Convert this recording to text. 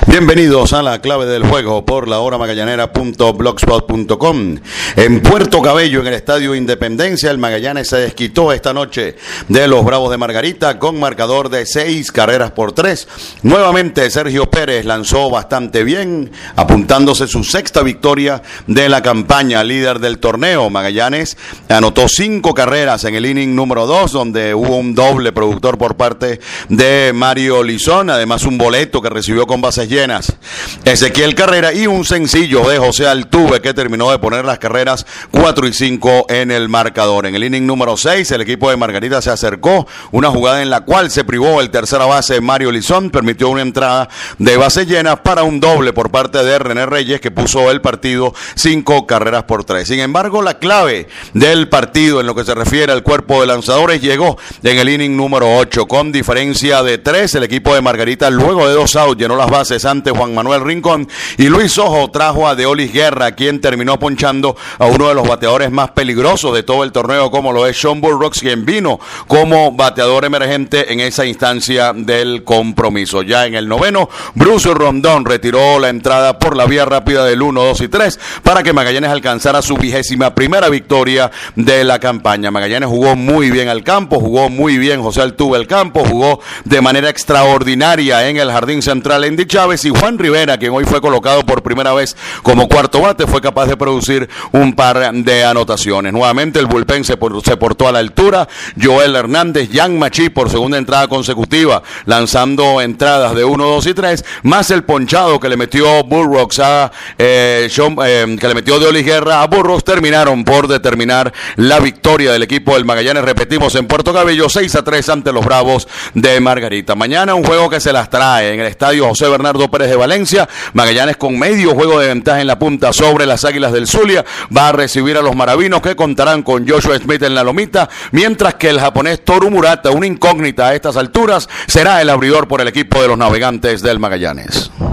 Bienvenidos a la clave del juego por lahoramagallanera.blogspot.com. En Puerto Cabello, en el Estadio Independencia, el Magallanes se desquitó esta noche de los Bravos de Margarita con marcador de 6-3. Nuevamente Sergio Pérez lanzó bastante bien, apuntándose su sexta victoria de la campaña, líder del torneo. Magallanes anotó 5 carreras en el inning número 2, donde hubo un doble productor por parte de Mario Lizón, además un boleto que recibió con bases llenas Ezequiel Carrera y un sencillo de José Altuve, que terminó de poner las carreras 4 y 5 en el marcador. En el inning número 6 el equipo de Margarita se acercó, una jugada en la cual se privó el tercera base Mario Lizón, permitió una entrada de bases llenas para un doble por parte de René Reyes, que puso el partido 5-3. Sin embargo, la clave del partido en lo que se refiere al cuerpo de lanzadores llegó en el inning número 8 con diferencia de 3. El equipo de Margarita, luego de 2 outs, llenó las bases ante Juan Manuel Rincón, y Luis Ojo trajo a Deolis Guerra, quien terminó ponchando a uno de los bateadores más peligrosos de todo el torneo, como lo es Sean Burroughs, quien vino como bateador emergente en esa instancia del compromiso. Ya en el noveno, Bruce Rondón retiró la entrada por la vía rápida del 1, 2 y 3 para que Magallanes alcanzara su 21ª victoria de la campaña. Magallanes jugó muy bien al campo, jugó muy bien José Altuve al campo, jugó de manera extraordinaria en el jardín central Andy Chávez, y Juan Rivera, quien hoy fue colocado por primera vez como cuarto bate, fue capaz de producir un par de anotaciones. Nuevamente el bullpen se portó a la altura. Joel Hernández, Jan Machi por segunda entrada consecutiva, lanzando entradas de 1, 2 y 3, más el ponchado que le metió Burroughs que le metió Deolis Guerra a Burroughs, terminaron por determinar la victoria del equipo del Magallanes, repetimos, en Puerto Cabello, 6-3 ante los Bravos de Margarita. Mañana un juego que se las trae en el estadio José Bernardo Pérez de Valencia. Magallanes, con medio juego de ventaja en la punta sobre las Águilas del Zulia, va a recibir a los Maravinos, que contarán con Joshua Smith en la lomita, mientras que el japonés Toru Murata, una incógnita a estas alturas, será el abridor por el equipo de los Navegantes del Magallanes.